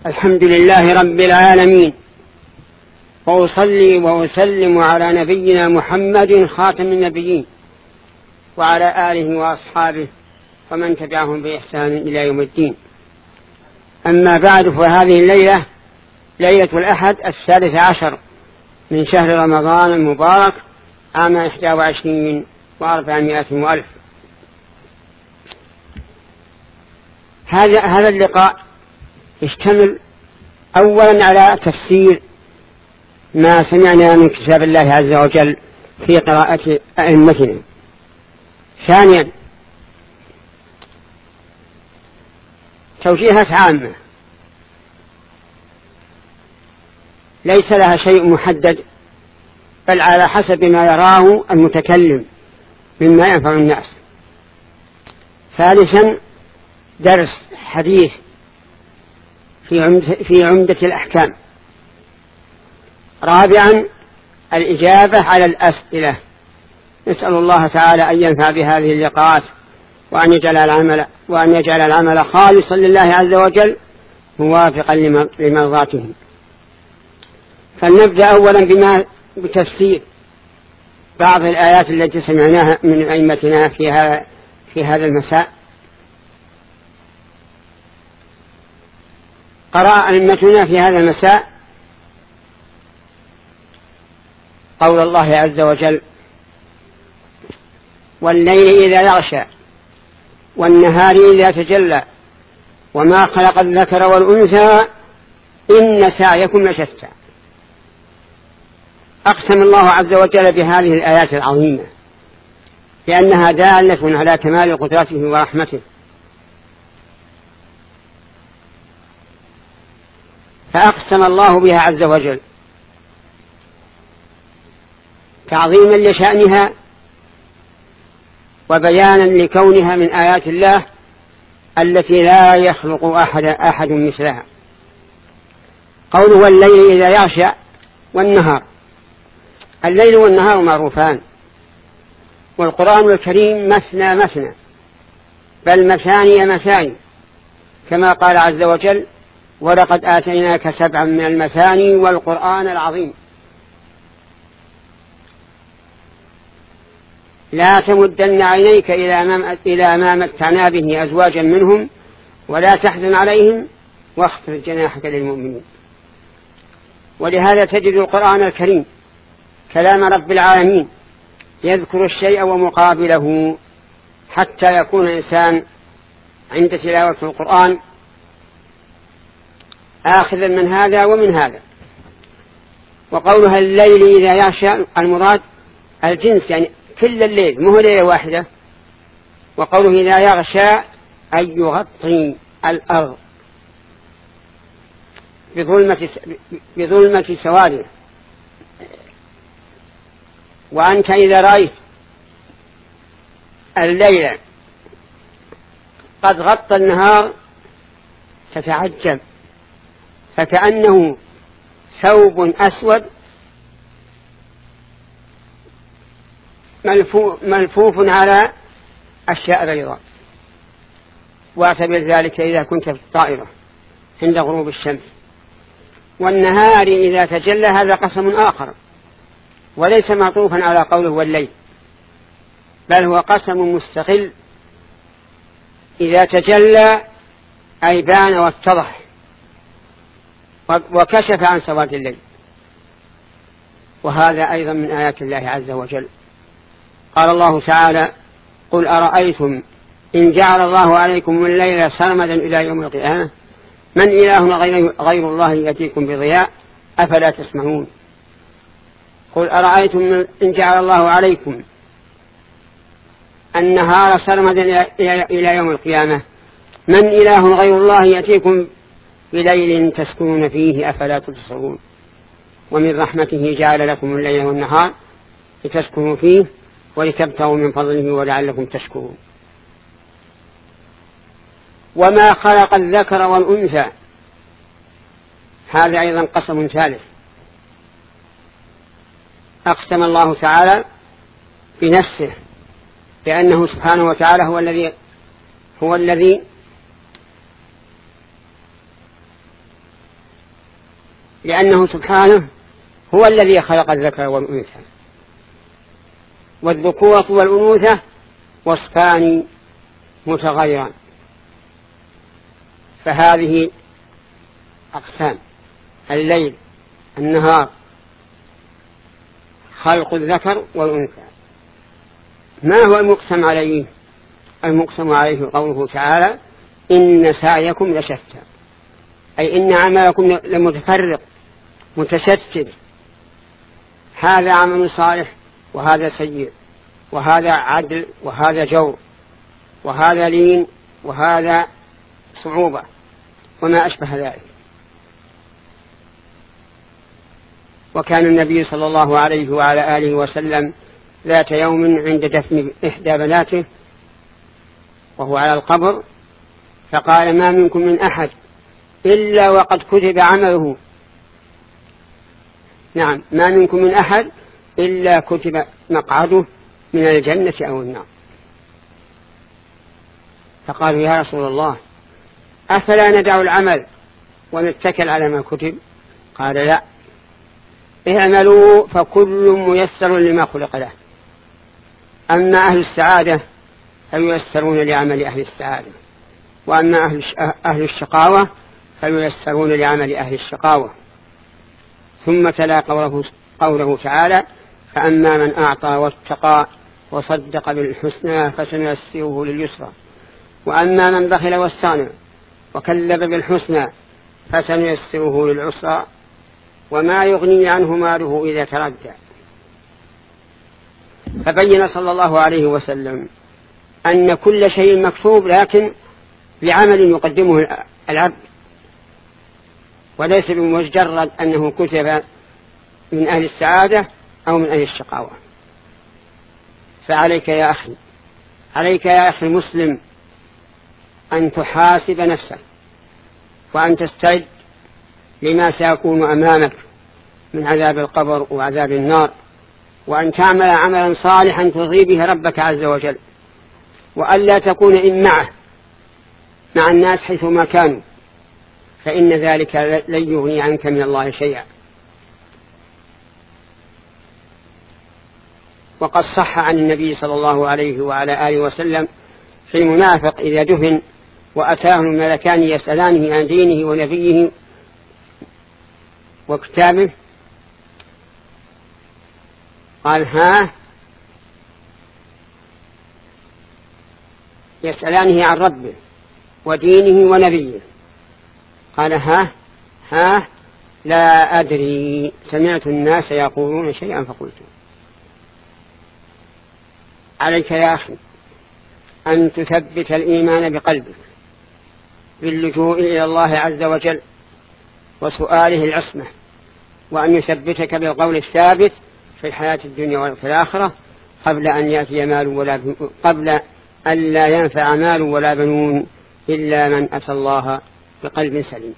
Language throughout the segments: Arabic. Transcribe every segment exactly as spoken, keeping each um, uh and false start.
الحمد لله رب العالمين، وأصلي وأسلم على نبينا محمد خاتم النبيين وعلى آله وأصحابه ومن تبعهم بإحسان إلى يوم الدين. أما بعد، فهذه الليلة ليلة الأحد الثالث عشر من شهر رمضان المبارك عام إحدى وعشرين وأربعمائة وألف. هذا هذا اللقاء يشتمل أولا على تفسير ما سمعنا من كتاب الله عز وجل في قراءة أئمتنا. ثانيا توجيهات عامة ليس لها شيء محدد، بل على حسب ما يراه المتكلم مما ينفع الناس. ثالثا درس حديث في عمدة, في عمدة الأحكام. رابعا الإجابة على الأسئلة. نسأل الله تعالى أن ينفع بهذه اللقاءات وأن يجعل العمل وأن يجعل العمل خالصا لله عز وجل موافقا لمرضاته. فلنبدأ أولا بما بتفسير بعض الآيات التي سمعناها من أئمتنا فيها في هذا المساء. قرأ أئمتنا في هذا المساء قول الله عز وجل: والليل إذا يغشى والنهار إذا تجلى وما خلق الذكر والأنثى إن سعيكم لشتى. أقسم الله عز وجل بهذه الآيات العظيمة لأنها دالة على كمال قدرته ورحمته. فأقسم الله بها عز وجل تعظيما لشأنها وبيانا لكونها من آيات الله التي لا يخلق أحد, أحد مثلها. قوله والليل إذا يغشى والنهار. الليل والنهار معروفان، والقرآن الكريم مثنى مثنى بل مثاني مثاني، كما قال عز وجل: ولقد آتيناك سبعا من المثاني والقرآن العظيم. لا تمدن عينيك إلى ما متعنا به أزواجا منهم ولا تحزن عليهم واخفض جناحك للمؤمنين. ولهذا تجد القرآن الكريم كلام رب العالمين يذكر الشيء ومقابله حتى يكون الإنسان عند تلاوة القرآن آخذا من هذا ومن هذا. وقولها الليل إذا يغشى المراد الجنس، يعني كل الليل مو ليلة واحدة. وقوله إذا يغشى أي يغطي الأرض بظلمة, بظلمة سواده. وأنت إذا رأيت الليل قد غطى النهار تتعجب، فكأنه ثوب أسود ملفوف على أشياء بيضاء. واعتبر ذلك إذا كنت في الطائرة عند غروب الشمس. والنهار إذا تجلى هذا قسم آخر وليس معطوفا على قوله والليل، بل هو قسم مستقل. إذا تجلى أي بان واتضح وكشف عن سواد الليل. وهذا أيضا من آيات الله عز وجل. قال الله تعالى: قل أرأيتم إن جعل الله عليكم الليل سرمدا إلى يوم القيامة من إله غير الله يأتيكم بضياء أفلا تسمعون. قل أرأيتم إن جعل الله عليكم النهار سرمدا إلى يوم القيامة من إله غير الله يأتيكم بليل تسكنون فيه أفلا تبصرون. ومن رحمته جعل لكم الليل والنهار لتسكنوا فيه ولتبتغوا من فضله ولعلكم تشكرون. وما خلق الذكر والأنثى هذا أيضا قسم ثالث. أقسم الله تعالى بنفسه بأنه سبحانه وتعالى هو الذي هو الذي لأنه سبحانه هو الذي خلق الذكر والأنثى، والذكورة والأنوثة وصفان متغيران، فهذه أقسام: الليل، النهار، خلق الذكر والأنثى. ما هو المقسم عليه؟ المقسم عليه قوله تعالى: إن سعيكم لشتى، أي إن عملكم لمتفرق متشتت، هذا عمل صالح وهذا سيء، وهذا عدل وهذا جور، وهذا لين وهذا صعوبة، وما أشبه ذلك. وكان النبي صلى الله عليه وعلى آله وسلم ذات يوم عند دفن إحدى بناته وهو على القبر، فقال: ما منكم من أحد إلا وقد كتب عمله، نعم، ما منكم من أحد إلا كتب مقعده من الجنة أو النار. فقالوا: يا رسول الله، أفلا ندع العمل ونتكل على ما كتب؟ قال: لا، اعملوا فكل ميسر لما خلق له. أما أهل السعادة فييسرون لعمل أهل السعادة، وأما أهل الشقاوة فييسرون لعمل أهل الشقاوة. ثم تلا قوله, قوله تعالى: فأما من أعطى واتقى وصدق بالحسنى فسنيسره لليسرى، وأما من بخل واستغنى وكذب بالحسنى فسنيسره للعسرى، وما يغني عنه ماله إذا تردى. فبين صلى الله عليه وسلم أن كل شيء مكتوب، لكن بعمل يقدمه العبد، وليس بمجرد أنه كتب من أهل السعادة أو من أهل الشقاوة. فعليك يا أخي، عليك يا أخي المسلم أن تحاسب نفسك، وأن تستعد لما سيكون أمامك من عذاب القبر وعذاب النار، وأن تعمل عملا صالحا ترضي به ربك عز وجل، وأن لا تكون إن معه مع الناس حيثما كانوا، فإن ذلك لن يغني عنك من الله شيئا. وقد صح عن النبي صلى الله عليه وعلى آله وسلم في المنافق إذا دفن وأتاه الملكان يسألانه عن دينه ونبيه وكتابه، قال: ها، يسألانه عن ربه ودينه ونبيه، قال: ها ها لا أدري، سمعت الناس يقولون شيئا فقلت. عليك يا أخي أن تثبت الإيمان بقلبك باللجوء إلى الله عز وجل وسؤاله العصمة، وأن يثبتك بالقول الثابت في الحياة الدنيا وفي الآخرة، قبل أن يأتي مال ولا قبل أن لا ينفع مال ولا بنون إلا من أتى الله بقلب سليم.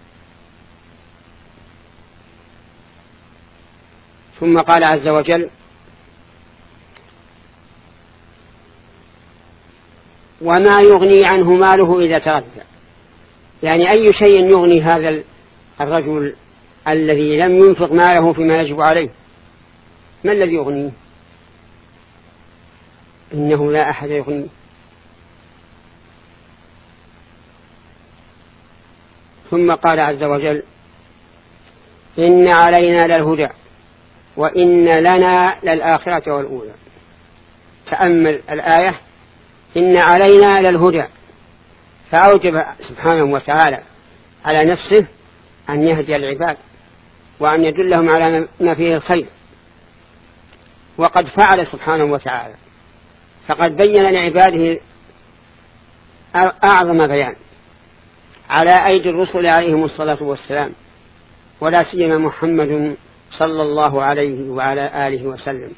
ثم قال عز وجل: وما يغني عنه ماله إذا تردى، يعني أي شيء يغني هذا الرجل الذي لم ينفق ماله فيما يجب عليه؟ ما الذي يغنيه؟ إنه لا أحد يغنيه. ثم قال عز وجل: إن علينا للهدى وإن لنا للآخرة والأولى. تأمل الآية: إن علينا للهدى، فأوجب سبحانه وتعالى على نفسه أن يهدي العباد وأن يدلهم على ما فيه الخير، وقد فعل سبحانه وتعالى، فقد بين لعباده أعظم بيان على أيدي الرسل عليهم الصلاة والسلام، ولا سيما محمد صلى الله عليه وعلى آله وسلم.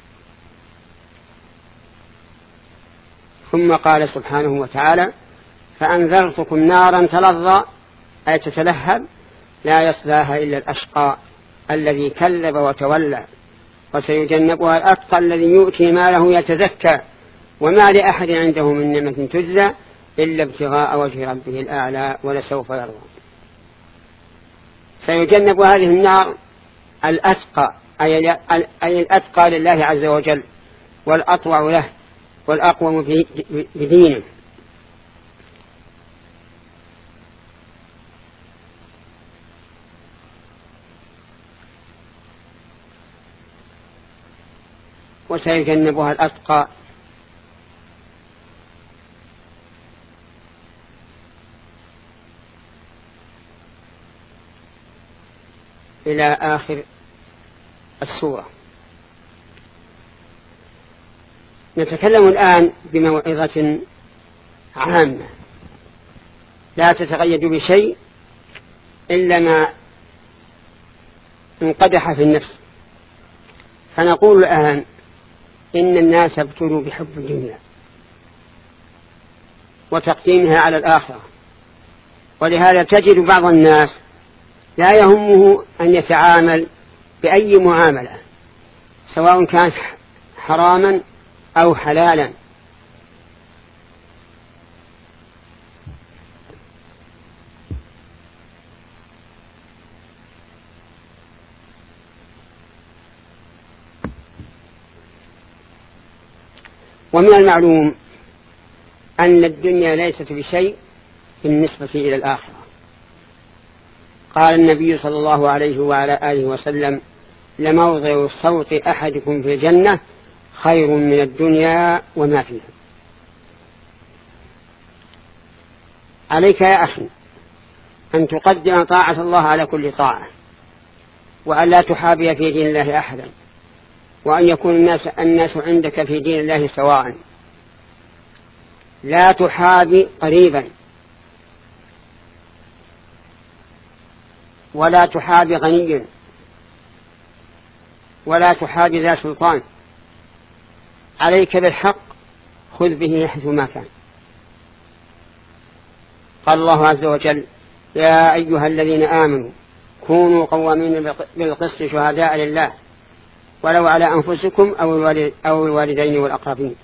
ثم قال سبحانه وتعالى: فأنذرتكم نارا تلظى، أي تتلهب، لا يصلاها إلا الأشقى الذي كذب وتولى، وسيجنبها الأتقى الذي يؤتي ماله يتزكى، وما لأحد عنده من نعمة تجزى إلا ابتغاء وجه ربه الأعلى ولسوف يرضى. سيجنب هذه النار الأتقى، أي الأتقى لله عز وجل والأطوع له والأقوم بدينه. وسيجنبها الأتقى إلى آخر السورة. نتكلم الآن بموعظة عامة لا تتقيد بشيء إلا ما انقدح في النفس. فنقول الآن إن الناس ابتلوا بحب الدنيا وتقديمها على الآخرة، ولهذا تجد بعض الناس لا يهمه أن يتعامل بأي معاملة سواء كان حراما أو حلالا، ومن المعلوم أن الدنيا ليست بشيء بالنسبة إلى الآخرة. قال النبي صلى الله عليه وعلى آله وسلم: لموضع صوت أحدكم في الجنة خير من الدنيا وما فيها. عليك يا أخي أن تقدم طاعة الله على كل طاعة، وأن لا تحابي في دين الله أحدا، وأن يكون الناس, الناس عندك في دين الله سواء. لا تحابي قريبا ولا تحابي غنيا ولا تحابي ذا سلطان. عليك بالحق، خذ به حيث ما كان. قال الله عز وجل: يا أيها الذين آمنوا كونوا قوامين بالقسط شهداء لله ولو على أنفسكم أو الوالدين والأقربين.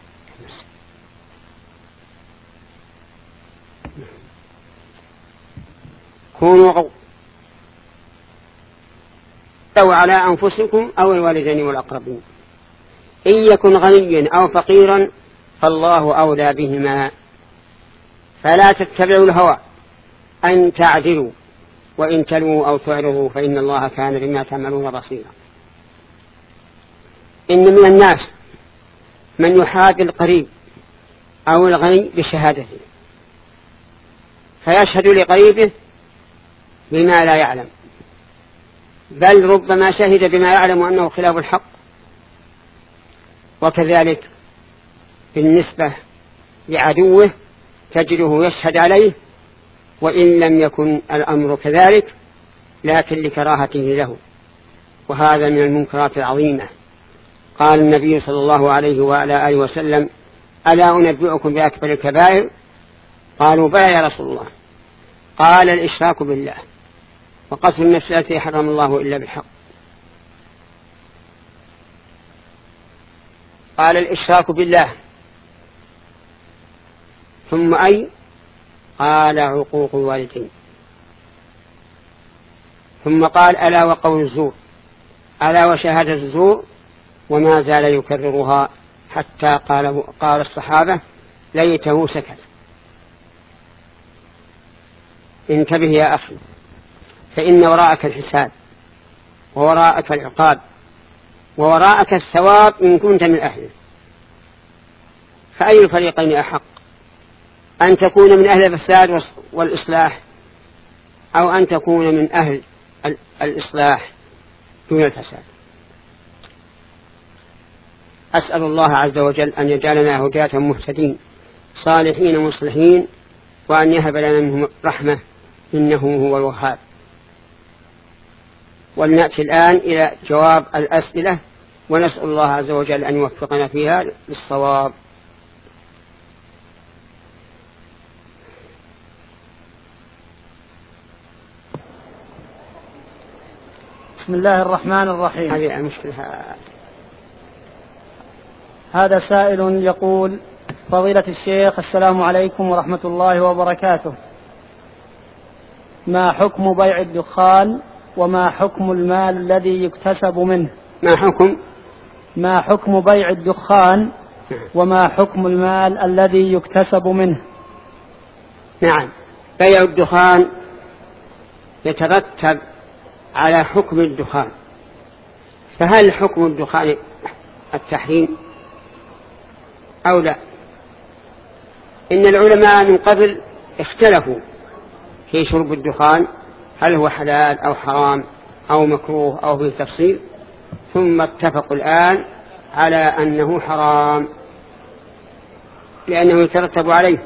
كونوا أو على أنفسكم أو الوالدين والأقربين. إن يكن غنيا أو فقيرا فالله أولى بهما، فلا تتبعوا الهوى أن تعدلوا، وإن تلووا أو تعرضوا فإن الله كان بما تعملون بصيرا. إن من الناس من يحابي القريب أو الغني بشهادته، فيشهد لقريبه بما لا يعلم، بل ربما شهد بما يعلم أنه خلاف الحق. وكذلك بالنسبة لعدوه تجده يشهد عليه وإن لم يكن الأمر كذلك، لكن لكراهته له، وهذا من المنكرات العظيمة. قال النبي صلى الله عليه وعلى آله وسلم: ألا أنبئكم بأكبر الكبائر؟ قالوا: بلى يا رسول الله. قال: الإشراك بالله وقتل النفس التي حرم الله إلا بالحق. قال: الإشراك بالله، ثم أي؟ قال: عقوق الوالدين. ثم قال: ألا وقول الزور، ألا وشهادة الزور، وما زال يكررها حتى قال, قال الصحابة: ليته سكت. انتبه يا أخي، فإن وراءك الحساب ووراءك العقاب ووراءك الثواب إن كنت من أهله. فأي الفريقين أحق؟ أن تكون من أهل الفساد والإصلاح أو أن تكون من أهل الإصلاح دون الفساد؟ أسأل الله عز وجل أن يجعلنا هداة مهتدين صالحين مصلحين، وأن يهب لنا منه رحمة إنه هو الوهاب. ولنأتي الآن إلى جواب الأسئلة، ونسأل الله عز وجل أن يوفقنا فيها للصواب. بسم الله الرحمن الرحيم. هذه المشكلة. هذا سائل يقول: فضيلة الشيخ، السلام عليكم ورحمة الله وبركاته. ما حكم بيع الدخان وما حكم المال الذي يكتسب منه؟ ما حكم ما حكم بيع الدخان وما حكم المال الذي يكتسب منه؟ نعم، بيع الدخان يترتب على حكم الدخان، فهل حكم الدخان التحريم أو لا؟ إن العلماء من قبل اختلفوا في شرب الدخان، هل هو حلال أو حرام أو مكروه أو فيه تفصيل، ثم اتفقوا الآن على أنه حرام، لأنه يترتب عليه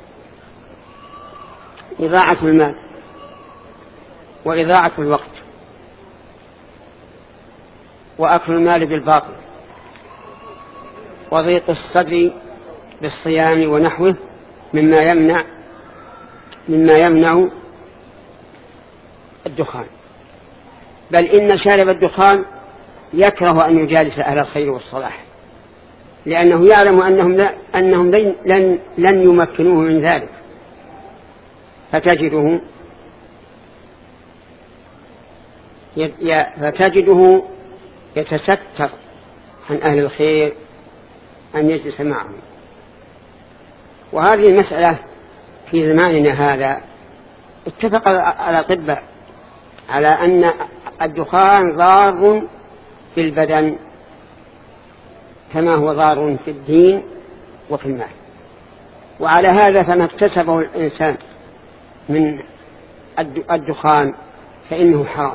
إضاعة المال وإضاعة الوقت وأكل المال بالباطل وضيق الصدر بالصيام ونحوه مما يمنع مما يمنع الدخان. بل إن شارب الدخان يكره أن يجالس أهل الخير والصلاح، لأنه يعلم أنهم, لا أنهم لن, لن يمكنوه من ذلك، فتجده فتجده يتستر عن أهل الخير أن يجلس معهم. وهذه المسألة في زماننا هذا اتفق على الأطباء على أن الدخان ضار في البدن كما هو ضار في الدين وفي المال، وعلى هذا فما اكتسبه الإنسان من الدخان فإنه حرام،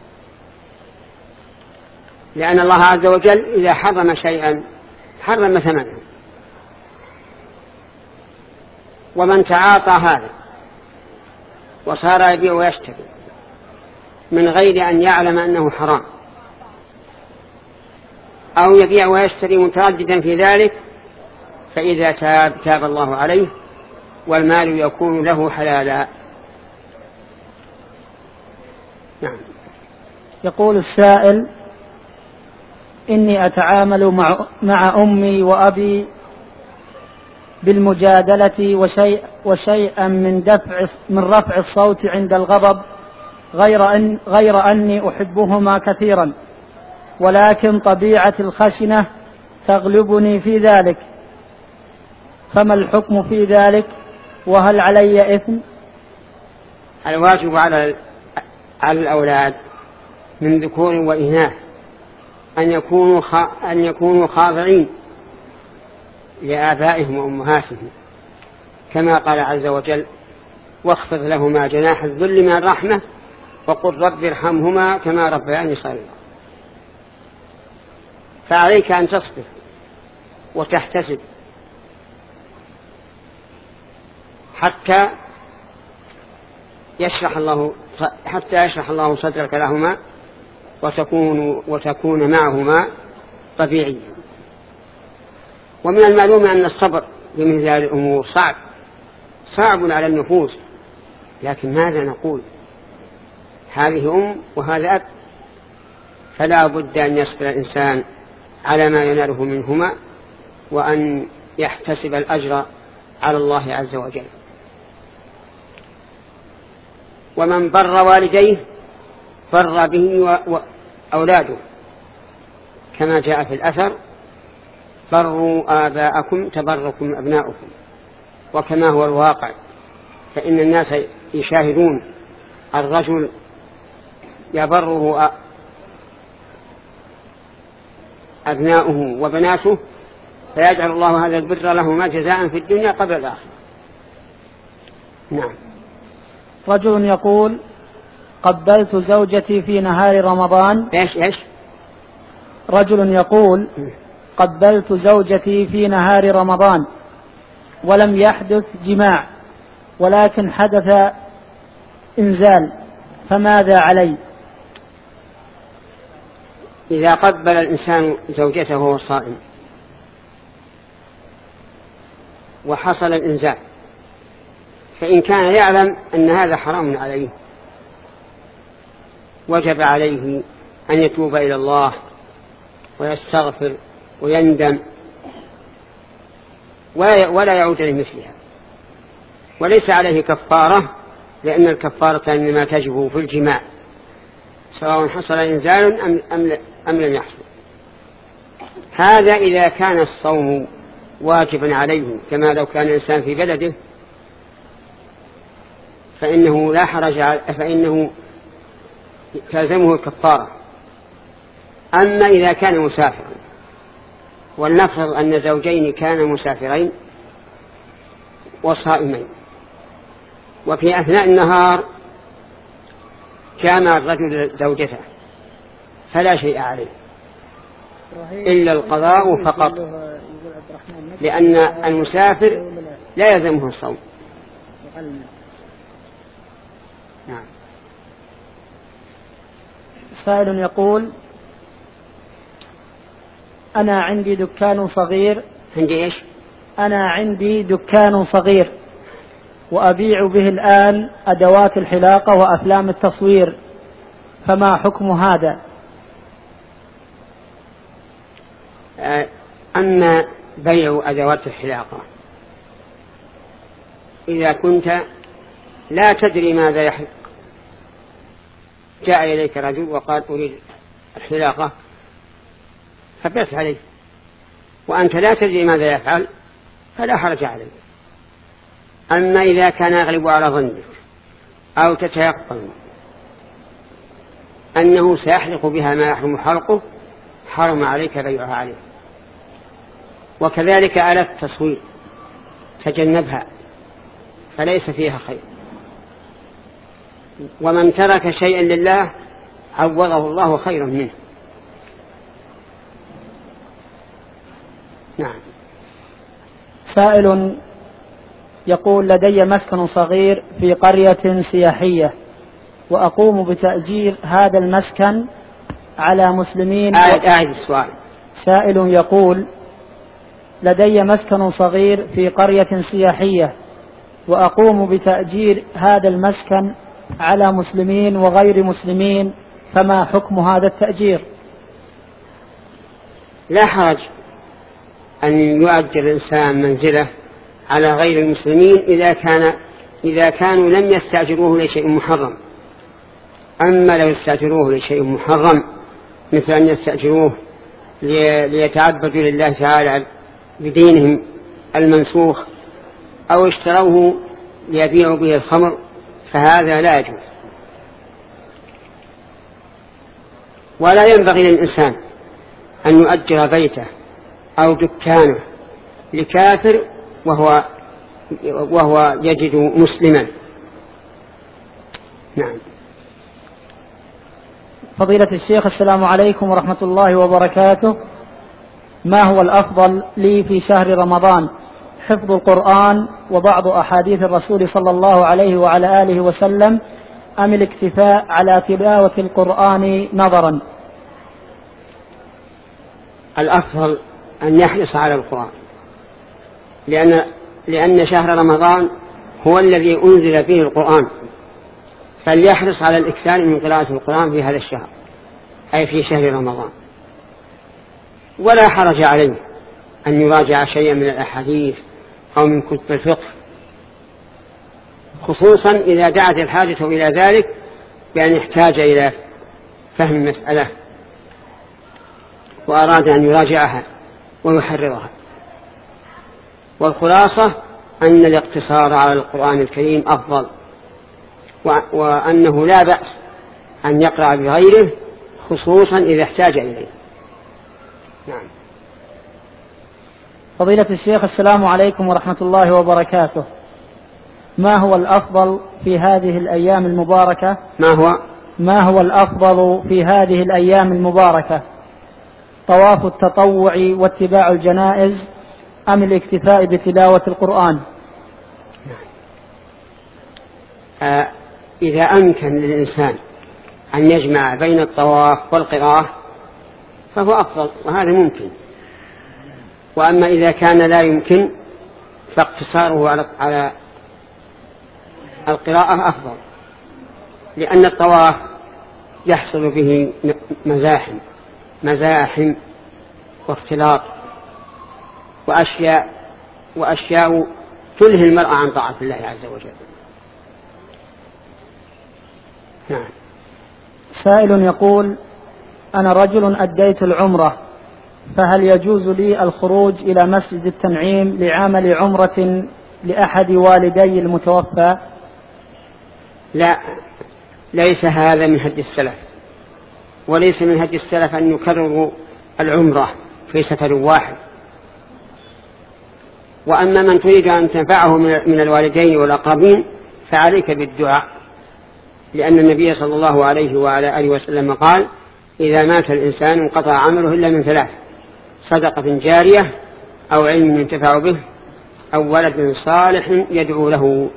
لأن الله عز وجل إذا حرم شيئا حرم ثمنه. ومن تعاطى هذا وصار يبيع ويشتري من غير أن يعلم أنه حرام، أو يبيع ويشتري مترددا في ذلك، فإذا تاب تاب الله عليه والمال يكون له حلالا. نعم. يقول السائل: إني أتعامل مع, مع أمي وأبي بالمجادلة وشيء وشيئا من دفع من رفع الصوت عند الغضب، غير أن غير أني أحبهما كثيرا، ولكن طبيعتي الخشنة تغلبني في ذلك، فما الحكم في ذلك؟ وهل علي إثم؟ الواجب على على الأولاد من ذكور وإناث أن يكونوا أن يكونوا خاضعين لآبائهم وأمهاتهم، كما قال عز وجل: واخفض لهما جناح الذل من الرحمة وقل رب ارحمهما كما ربياني صغيرا. فعليك أن تصبر وتحتسب حتى يشرح الله حتى يشرح الله صدرك لهما وتكون وتكون معهما طبيعيا. ومن المعلوم أن الصبر بمثل هذه الأمور صعب صعب على النفوس، لكن ماذا نقول؟ هذه أم وهذا أب، فلا بد أن يصبر الإنسان على ما يناله منهما، وأن يحتسب الأجر على الله عز وجل. ومن بر والديه بر به وأولاده، كما جاء في الأثر: بروا آباءكم تبركم أبناؤكم. وكما هو الواقع، فإن الناس يشاهدون الرجل يبره أبناؤه وبناته، فيجعل الله هذا البر لهما جزاء في الدنيا قبل الآخرة. نعم. رجل يقول: قبلت زوجتي في نهار رمضان. إيش إيش؟ رجل يقول: قبلت زوجتي في نهار رمضان ولم يحدث جماع، ولكن حدث إنزال، فماذا علي؟ إذا قبل الإنسان زوجته وهو صائم وحصل الإنزال، فإن كان يعلم أن هذا حرام عليه وجب عليه أن يتوب إلى الله ويستغفر ويندم ولا يعود لمثلها، وليس عليه كفارة لأن الكفارة إنما تجب في الجماع سواء حصل إنزال أم, أم, أم لم يحصل. هذا إذا كان الصوم واجبا عليه كما لو كان الإنسان في بلده فإنه لا حرج فإنه تلزمه الكفارة. أما إذا كان مسافرا، ولنفرض أن زوجين كانا مسافرين وصائمين، وفي أثناء النهار جامع الرجل زوجته فلا شيء عليه إلا القضاء فقط، لأن المسافر لا يلزمه الصوم. نعم. سائل يقول: أنا عندي دكان صغير. عندي إيش؟ أنا عندي دكان صغير وأبيع به الآن أدوات الحلاقة وأفلام التصوير، فما حكم هذا؟ أما بيع أدوات الحلاقة إذا كنت لا تدري ماذا يحلق، جاء إليك رجل وقال أريد الحلاقة فبعت عليه وأنت لا تدري ماذا يفعل فلا حرج عليه. أما إذا كان يغلب على ظنك أو تتيقن أنه سيحلق بها ما يحرم حلقه حرم عليك بيعها عليه. وكذلك آلة التصوير تجنبها فليس فيها خير، ومن ترك شيئا لله عوضه الله خيرا منه. نعم. سائل يقول: لدي مسكن صغير في قرية سياحية وأقوم بتأجير هذا المسكن على مسلمين. أعد أعد السؤال. سائل يقول: لدي مسكن صغير في قرية سياحية وأقوم بتأجير هذا المسكن على مسلمين وغير مسلمين، فما حكم هذا التأجير؟ لا حرج أن يؤجر الإنسان منزله على غير المسلمين إذا كان إذا كانوا لم يستأجروه لشيء محرم. أما لو استأجروه لشيء محرم مثل أن يستأجروه ليتعبدوا لله تعالى بدينهم المنسوخ أو اشتروه ليبيعوا به الخمر فهذا لا يجوز. ولا ينبغي للإنسان أن يؤجر بيته أو دكانه لكافر وهو وهو يجد مسلما. نعم. فضيلة الشيخ، السلام عليكم ورحمة الله وبركاته. ما هو الأفضل لي في شهر رمضان، حفظ القرآن وبعض أحاديث الرسول صلى الله عليه وعلى آله وسلم أم الاكتفاء على تلاوة القرآن نظرا؟ الأفضل أن يحرص على القرآن، لأن, لأن شهر رمضان هو الذي أنزل فيه القرآن، فليحرص على الإكثار من قراءة القرآن في هذا الشهر أي في شهر رمضان. ولا حرج عليه أن يراجع شيئا من الأحاديث أو من كتب الفقه، خصوصا إذا دعت الحاجة إلى ذلك بأن يحتاج إلى فهم المسألة وأراد أن يراجعها ويحررها. والخلاصة أن الاقتصار على القرآن الكريم أفضل، وأنه لا بأس أن يقرأ بغيره خصوصا إذا احتاج إليه. نعم. فضيلة الشيخ، السلام عليكم ورحمة الله وبركاته. ما هو الأفضل في هذه الأيام المباركة؟ ما هو ما هو الأفضل في هذه الأيام المباركة، طواف التطوع واتباع الجنائز أم الاكتفاء بتلاوة القرآن؟ آه إذا أمكن للإنسان أن يجمع بين الطواف والقراءة فهو أفضل، وهذا ممكن. وأما إذا كان لا يمكن فاقتصاره على على القراءة أفضل، لأن الطواف يحصل به مزاحم مزاحم واختلاط وأشياء وأشياء تلهي المرء عن طاعة الله عز وجل. نعم. سائل يقول: أنا رجل أديت العمرة، فهل يجوز لي الخروج إلى مسجد التنعيم لعمل عمرة لأحد والدي المتوفى؟ لا، ليس هذا من هدي السلف، وليس من هدي السلف أن يكرروا العمرة في سفر واحد. وأما من تريد أن تنفعه من الوالدين والأقربين فعليك بالدعاء، لأن النبي صلى الله عليه وعلى آله وسلم قال: إذا مات الإنسان انقطع عمله إلا من ثلاث: صدقة جارية، أو علم ينتفع به، أو ولد صالح يدعو له.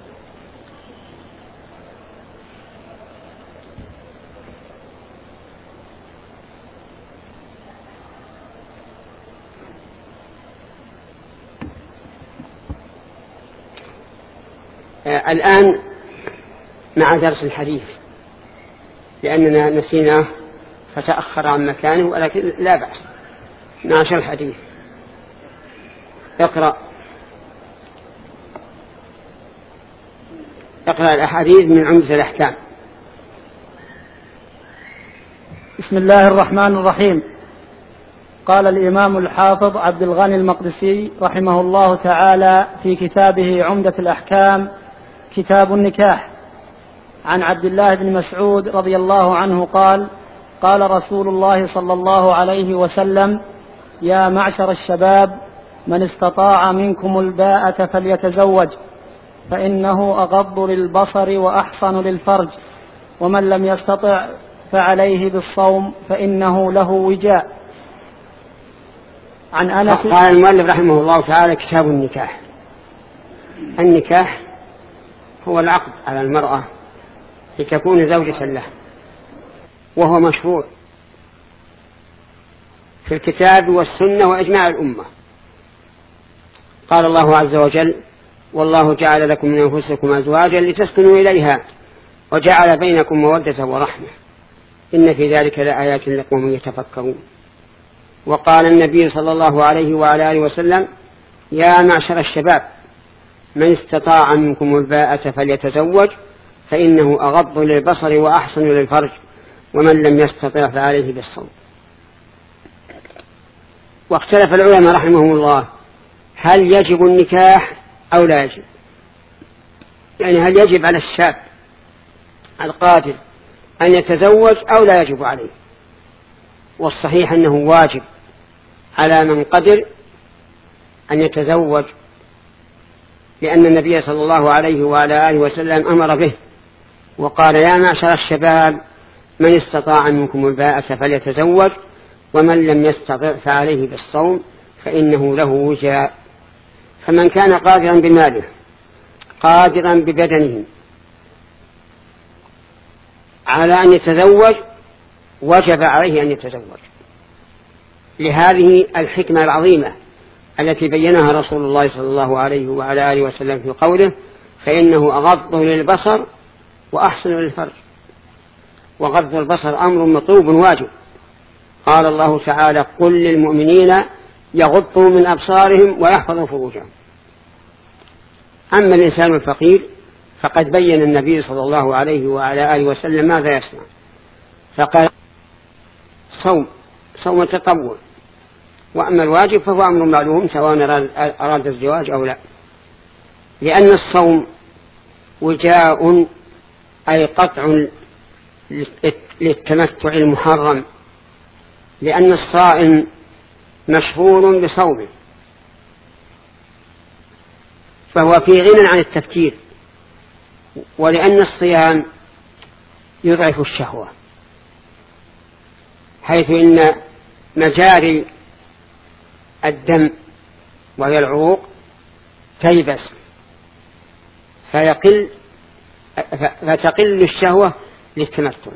آه الآن مع درس الحديث، لأننا نسيناه فتأخر عن مكانه، ولكن لا بأس نعشر الحديث. اقرأ اقرأ الأحاديث من عمدة الأحكام. بسم الله الرحمن الرحيم. قال الإمام الحافظ عبد الغني المقدسي رحمه الله تعالى في كتابه عمدة الأحكام كتاب النكاح: عن عبد الله بن مسعود رضي الله عنه قال: قال رسول الله صلى الله عليه وسلم: يا معشر الشباب، من استطاع منكم الباءة فليتزوج، فإنه أغض للبصر وأحصن للفرج، ومن لم يستطع فعليه بالصوم فإنه له وجاء. عن أنس. قال المؤلف رحمه الله تعالى: كتاب النكاح. النكاح هو العقد على المرأة لتكون زوجة له، وهو مشروع في الكتاب والسنة وإجماع الأمة. قال الله عز وجل: والله جعل لكم من أنفسكم أزواجا لتسكنوا إليها وجعل بينكم مودة ورحمة إن في ذلك لآيات لقوم يتفكرون. وقال النبي صلى الله عليه وعلى آله وسلم: يا معشر الشباب، من استطاع منكم الباءة فليتزوج، فإنه أغض للبصر وأحسن للفرج، ومن لم يستطع فعليه بالصوم. واختلف العلماء رحمهم الله: هل يجب النكاح أو لا يجب؟ يعني هل يجب على الشاب القادر أن يتزوج أو لا يجب عليه؟ والصحيح أنه واجب على من قدر أن يتزوج، لأن النبي صلى الله عليه وعلى آله وسلم أمر به وقال: يا معشر الشباب، من استطاع منكم الباءة فليتزوج، ومن لم يستطع فعليه بالصوم فإنه له وجاء. فمن كان قادرا بماله قادرا ببدنه على أن يتزوج وجب عليه أن يتزوج، لهذه الحكمة العظيمة التي بينها رسول الله صلى الله عليه وعلى آله وسلم في قوله: فإنه أغض للبصر وأحسن للفرج. وغض البصر أمر مطلوب واجب. قال الله تعالى: قل للمؤمنين يغضوا من أبصارهم ويحفظوا فروجهم. أما الإنسان الفقير فقد بين النبي صلى الله عليه وعلى آله وسلم ماذا يصنع، فقال: صوم صوم التطوع، وأما الواجب فهو أمر معلوم سواء أراد الزواج أو لا، لأن الصوم وجاء أي قطع للتمتع المحرم، لأن الصائم مشهور بصومه، فهو في غنى عن التفكير، ولأن الصيام يضعف الشهوة، حيث إن مجاري الدم وهي العروق تيبس فيقل فتقل الشهوة للتمتع.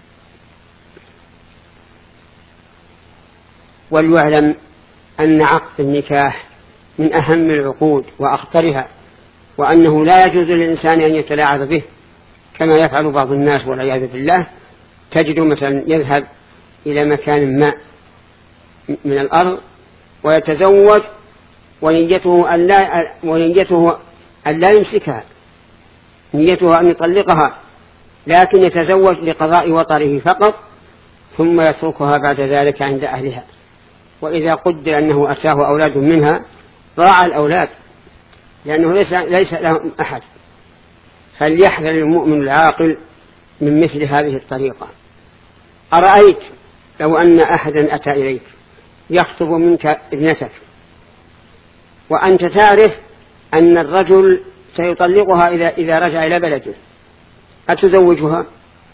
وليعلم أن عقد النكاح من أهم العقود وأخطرها، وأنه لا يجوز للإنسان أن يتلاعب به كما يفعل بعض الناس والعياذ بالله. تجد مثلا يذهب إلى مكان ما من الأرض ويتزوج ونيته أن لا, ونيته أن لا يمسكها، نيته أن يطلقها، لكن يتزوج لقضاء وطره فقط ثم يتركها بعد ذلك عند أهلها. وإذا قدر أنه أتاه أولاد منها ضاع الأولاد لأنه ليس, ليس لهم أحد. فليحذر المؤمن العاقل من مثل هذه الطريقة. أرأيت لو أن أحدا أتى إليك يخطب منك ابنتك وأنت تعرف أن الرجل سيطلقها إذا, إذا رجع إلى بلده، أتزوجها؟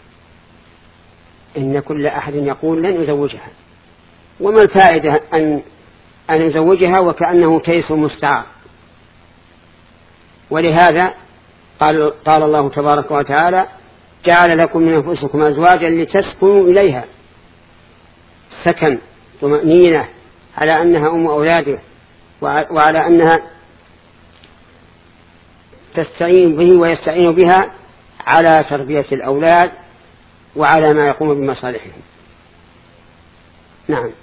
إن كل أحد يقول لن أزوجها، وما الفائدة أن, أن أزوجها وكأنه كيس مستعار. ولهذا قال, قال الله تبارك وتعالى جعل لكم من أنفسكم أزواجا لتسكنوا إليها، سكن طمأنينة على أنها أم أولاده وعلى أنها تستعين به ويستعين بها على تربية الأولاد وعلى ما يقوم بمصالحهم. نعم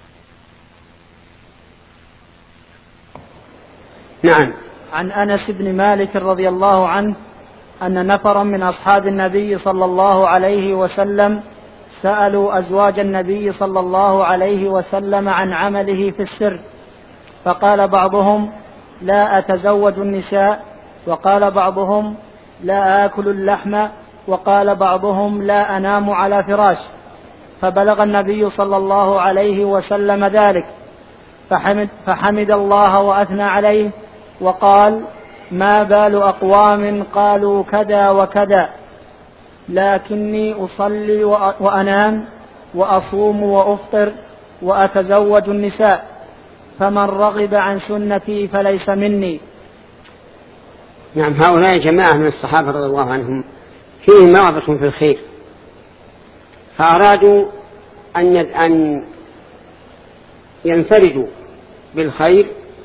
نعم. عن أنس بن مالك رضي الله عنه أن نفرا من أصحاب النبي صلى الله عليه وسلم سألوا أزواج النبي صلى الله عليه وسلم عن عمله في السر، فقال بعضهم لا أتزوج النساء، وقال بعضهم لا آكل اللحم، وقال بعضهم لا أنام على فراش. فبلغ النبي صلى الله عليه وسلم ذلك فحمد, فحمد الله وأثنى عليه وقال ما بال أقوام قالوا كذا وكذا لكني أصلي وأنام وأصوم وأفطر وأتزوج النساء، فمن رغب عن سنتي فليس مني. نعم. هؤلاء جماعة من الصحابة رضي الله عنهم فيهم رغبة في الخير، فأرادوا أن ينفردوا بالخير،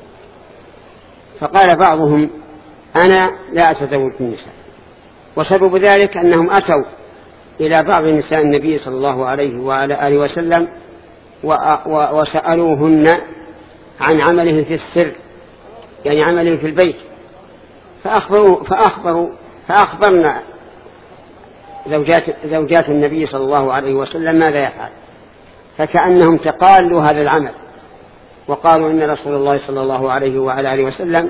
فقال بعضهم أنا لا أتزوج النساء. وسبب ذلك أنهم أتوا إلى بعض نساء النبي صلى الله عليه وعلى آله وسلم وسألوهن عن عمله في السر، يعني عمله في البيت، فأخبروا فأخبروا فأخبرنا زوجات, زوجات النبي صلى الله عليه وسلم ماذا يفعل، فكأنهم تقالوا هذا العمل وقالوا إن رسول الله صلى الله عليه وعلى آله وسلم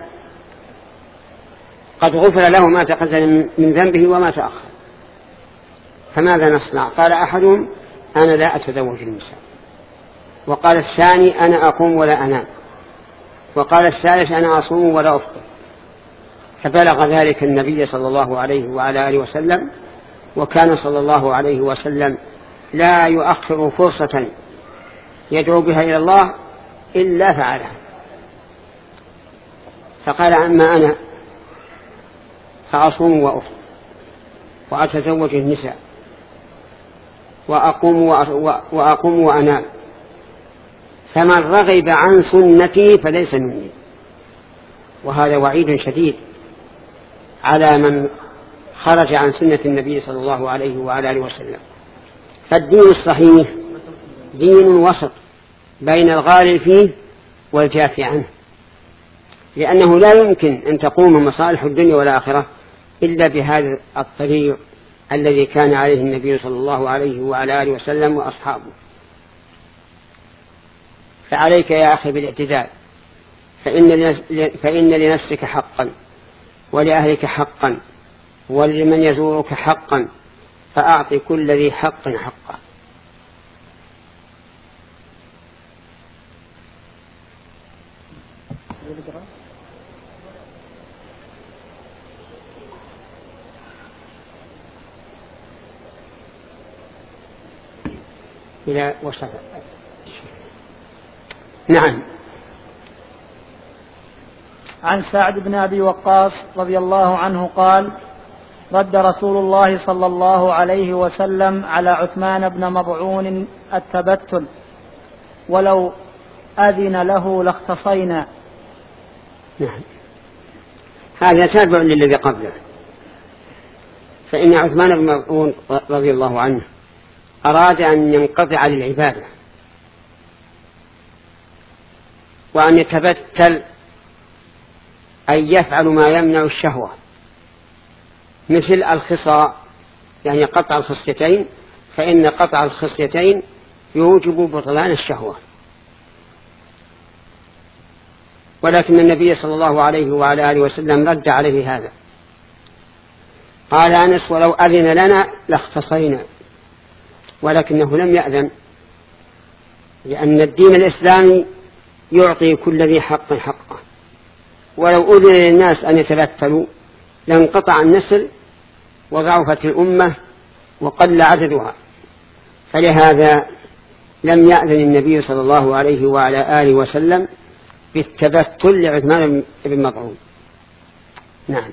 قد غفر له ما تقدم من ذنبه وما تأخر، فماذا نصنع؟ قال أحدهم أنا لا أتزوج النساء، وقال الثاني أنا أقوم ولا أنام، وقال الثالث أنا أصوم ولا أفطر. فبلغ ذلك النبي صلى الله عليه وعلى آله وسلم، وكان صلى الله عليه وسلم لا يؤخر فرصة يدعو بها إلى الله إلا فعلها. فقال أما أنا فأصوم وأفطر وأتزوج النساء وأقوم, وأقوم وأنام، فمن رغب عن سنتي فليس مني. وهذا وعيد شديد على من خرج عن سنة النبي صلى الله عليه وعلى آله وسلم. فالدين الصحيح دين وسط بين الغالي فيه والجافي عنه، لأنه لا يمكن أن تقوم مصالح الدنيا والآخرة إلا بهذا الطريق الذي كان عليه النبي صلى الله عليه وعلى آله وسلم وأصحابه. فعليك يا أخي بالاعتدال، فإن, فإن لنفسك حقا ولأهلك حقا ولمن يزورك حقا، فأعطي كل ذي حق حقا. إلى وصف. نعم. عن سعد بن أبي وقاص رضي الله عنه قال رد رسول الله صلى الله عليه وسلم على عثمان بن مضعون التبتل ولو أذن له لاختصينا. نعم. هذا تابع للذي قبله، فإن عثمان بن مضعون رضي الله عنه أراد أن ينقطع للعبادة وأن يتبتل أن يفعل ما يمنع الشهوة مثل الخصاء يعني قطع الخصيتين، فإن قطع الخصيتين يوجب بطلان الشهوة. ولكن النبي صلى الله عليه وعلى آله وسلم رد عليه هذا، قال أنس: ولو أذن لنا لاختصينا، ولكنه لم يأذن، لأن الدين الإسلامي يعطي كل ذي حق حقه، ولو أذن للناس أن يتبتلوا لانقطع النسل وضعفت الأمة وقل عددها، فلهذا لم يأذن النبي صلى الله عليه وعلى آله وسلم بالتبتل لعثمان بن مظعون. نعم.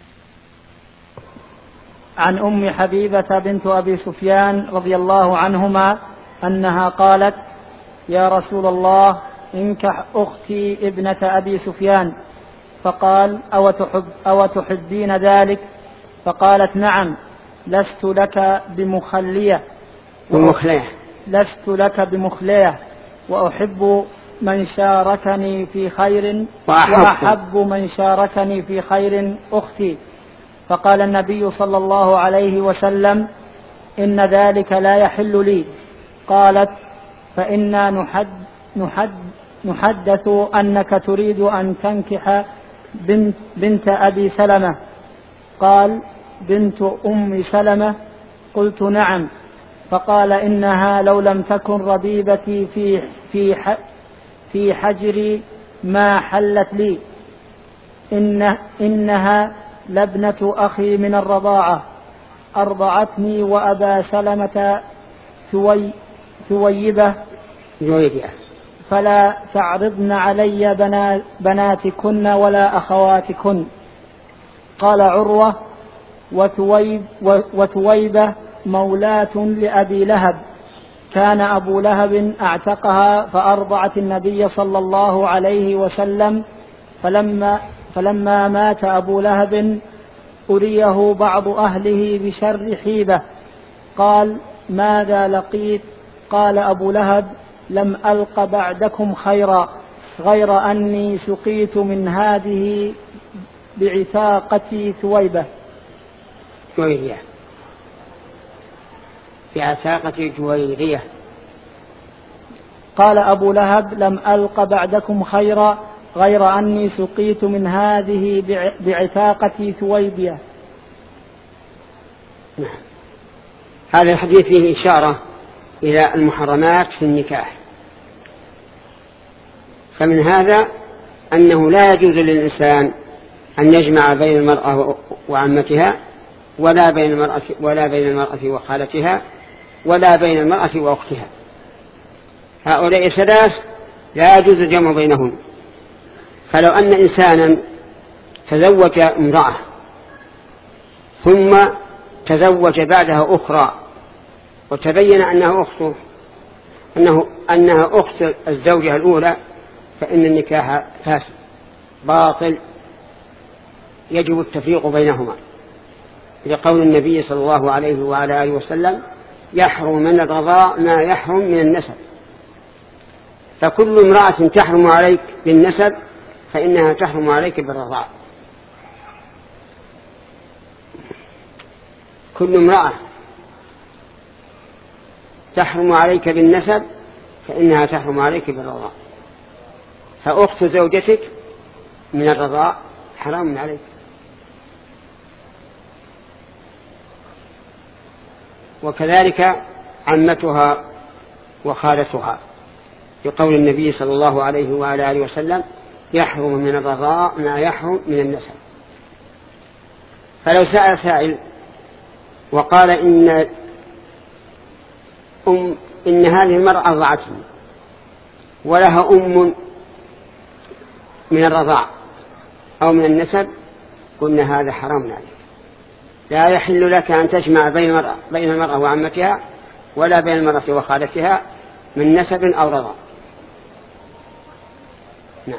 عن أم حبيبة بنت أبي سفيان رضي الله عنهما أنها قالت: يا رسول الله، انكح أختي ابنة أبي سفيان. فقال: أو, تحب أو تحبين ذلك؟ فقالت: نعم، لست لك بمخلية بمخلية لست لك بمخلية وأحب من شاركني في خير وأحب من شاركني في خير أختي. فقال النبي صلى الله عليه وسلم: إن ذلك لا يحل لي. قالت: فإنا نحد نحد نحدث أنك تريد أن تنكح بنت, بنت أبي سلمة. قال: بنت أم سلمة؟ قلت: نعم. فقال: إنها لو لم تكن ربيبتي في, في, في حجري ما حلت لي. إن إنها لابنة أخي من الرضاعة، أرضعتني وأبا سلمة ثوي ثويبة فلا تعرضن علي بناتكن ولا أخواتكن. قال عروة: وثويب وثويبة مولاة لأبي لهب، كان أبو لهب أعتقها فأرضعت النبي صلى الله عليه وسلم، فلما, فلما مات أبو لهب أريه بعض أهله بشر حيبة. قال: ماذا لقيت؟ قال أبو لهب: لم ألق بعدكم خيرا، غير أني سقيت من هذه بعتاقتي ثويبة. جويرية بعتاقة جويرية. قال أبو لهب: لم ألق بعدكم خيرا، غير أني سقيت من هذه بعتاقتي ثويبية. نعم. هذا الحديث فيه إشارة إلى المحرمات في النكاح، فمن هذا أنه لا يجوز للإنسان أن يجمع بين المرأة وعمتها، ولا بين المرأة ولا بين المرأة وخالتها، ولا بين المرأة وأختها. هؤلاء ثلاث لا يجوز الجمع بينهم. فلو أن إنسانا تزوج امرأة ثم تزوج بعدها أخرى وتبين أنها أخته أنه أنها أخت الزوجة الأولى، فإن النكاح فاسد باطل، يجب التفريق بينهما، لقول النبي صلى الله عليه وعلى آله وسلم: يحرم من الرضاع ما يحرم من النسب. فكل امرأة تحرم عليك بالنسب فإنها تحرم عليك بالرضاع. كل امرأة تحرم عليك بالنسب فإنها تحرم عليك بالرضاع. فأخت زوجتك من الرضاع حرام عليك. وكذلك عمتها وخالتها، بقول النبي صلى الله عليه وعلى آله وسلم: يحرم من الرضاع ما يحرم من النسب. فلو سأل سائل وقال: إن, أم إن هذه المرأة رضعتني ولها أم من الرضاع أو من النسب، قلنا هذا حرام عليك، لا يحل لك أن تجمع بين المرأة, بين المرأة وعمتها، ولا بين المرأة وخالتها من نسب أو رضاع. نعم.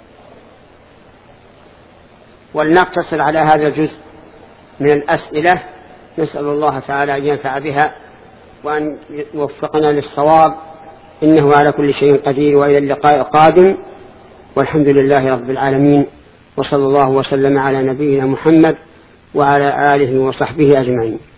ولنقتصر على هذا الجزء من الأسئلة، نسأل الله تعالى أن ينفع بها وأن يوفقنا للصواب، إنه على كل شيء قدير. وإلى اللقاء القادم، والحمد لله رب العالمين، وصلى الله وسلم على نبينا محمد وعلى آله وصحبه أجمعين.